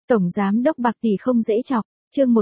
Tổng giám đốc bạc tỷ không dễ chọc, chương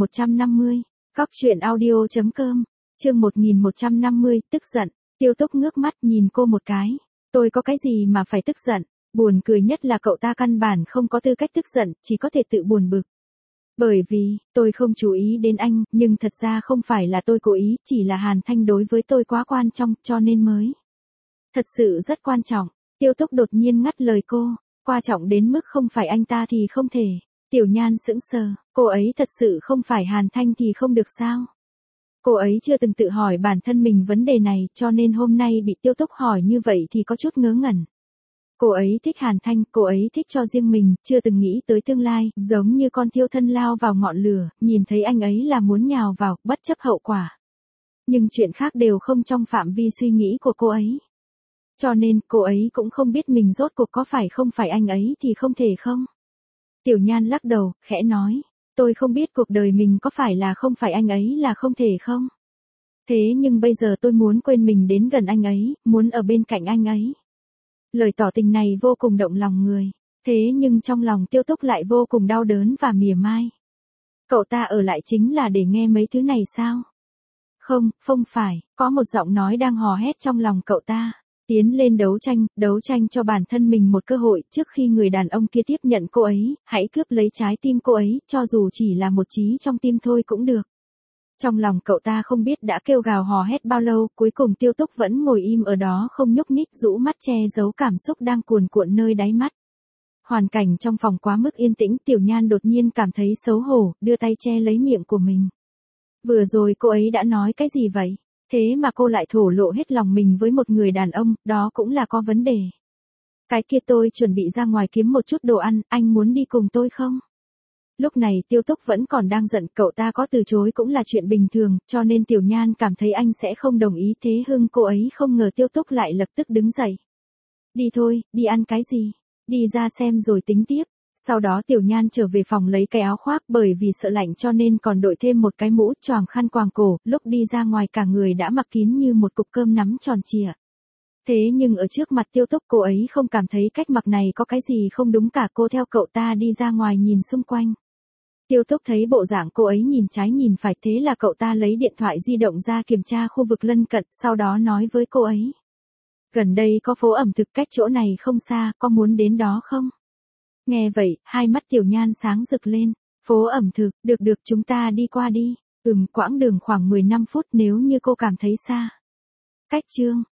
1150, Cóc truyện audio.com, chương 1150, tức giận, Tiêu Túc ngước mắt nhìn cô một cái, tôi có cái gì mà phải tức giận, buồn cười nhất là cậu ta căn bản không có tư cách tức giận, chỉ có thể tự buồn bực. Bởi vì, tôi không chú ý đến anh, nhưng thật ra không phải là tôi cố ý, chỉ là Hàn Thanh đối với tôi quá quan trọng, cho nên mới. Thật sự rất quan trọng, Tiêu Túc đột nhiên ngắt lời cô, quan trọng đến mức không phải anh ta thì không thể. Tiểu Nhan sững sờ, cô ấy thật sự không phải Hàn Thanh thì không được sao? Cô ấy chưa từng tự hỏi bản thân mình vấn đề này, cho nên hôm nay bị Tiêu Túc hỏi như vậy thì có chút ngớ ngẩn. Cô ấy thích Hàn Thanh, cô ấy thích cho riêng mình, chưa từng nghĩ tới tương lai, giống như con thiêu thân lao vào ngọn lửa, nhìn thấy anh ấy là muốn nhào vào, bất chấp hậu quả. Nhưng chuyện khác đều không trong phạm vi suy nghĩ của cô ấy. Cho nên, cô ấy cũng không biết mình rốt cuộc có phải không phải anh ấy thì không thể không. Tiểu Nhan lắc đầu, khẽ nói, tôi không biết cuộc đời mình có phải là không phải anh ấy là không thể không. Thế nhưng bây giờ tôi muốn quên mình đến gần anh ấy, muốn ở bên cạnh anh ấy. Lời tỏ tình này vô cùng động lòng người, thế nhưng trong lòng Tiêu Túc lại vô cùng đau đớn và mỉa mai. Cậu ta ở lại chính là để nghe mấy thứ này sao? Không, không phải, có một giọng nói đang hò hét trong lòng cậu ta. Tiến lên đấu tranh cho bản thân mình một cơ hội trước khi người đàn ông kia tiếp nhận cô ấy, hãy cướp lấy trái tim cô ấy, cho dù chỉ là một chí trong tim thôi cũng được. Trong lòng cậu ta không biết đã kêu gào hò hét bao lâu, cuối cùng Tiêu Túc vẫn ngồi im ở đó không nhúc nhích, rũ mắt che giấu cảm xúc đang cuồn cuộn nơi đáy mắt. Hoàn cảnh trong phòng quá mức yên tĩnh, Tiểu Nhan đột nhiên cảm thấy xấu hổ, đưa tay che lấy miệng của mình. Vừa rồi cô ấy đã nói cái gì vậy? Thế mà cô lại thổ lộ hết lòng mình với một người đàn ông, đó cũng là có vấn đề. Cái kia tôi chuẩn bị ra ngoài kiếm một chút đồ ăn, anh muốn đi cùng tôi không? Lúc này Tiêu Túc vẫn còn đang giận, cậu ta có từ chối cũng là chuyện bình thường, cho nên Tiểu Nhan cảm thấy anh sẽ không đồng ý, thế nhưng cô ấy không ngờ Tiêu Túc lại lập tức đứng dậy. Đi thôi, đi ăn cái gì? Đi ra xem rồi tính tiếp. Sau đó Tiểu Nhan trở về phòng lấy cái áo khoác, bởi vì sợ lạnh cho nên còn đội thêm một cái mũ choàng khăn quàng cổ, lúc đi ra ngoài cả người đã mặc kín như một cục cơm nắm tròn trịa. Thế nhưng ở trước mặt Tiêu Túc cô ấy không cảm thấy cách mặc này có cái gì không đúng cả, cô theo cậu ta đi ra ngoài nhìn xung quanh. Tiêu Túc thấy bộ dạng cô ấy nhìn trái nhìn phải, thế là cậu ta lấy điện thoại di động ra kiểm tra khu vực lân cận, sau đó nói với cô ấy. Gần đây có phố ẩm thực cách chỗ này không xa, có muốn đến đó không? Nghe vậy, hai mắt Tiểu Nhan sáng rực lên. Phố ẩm thực, được chúng ta đi qua đi. Quãng đường khoảng 15 phút nếu như cô cảm thấy xa. Cách chương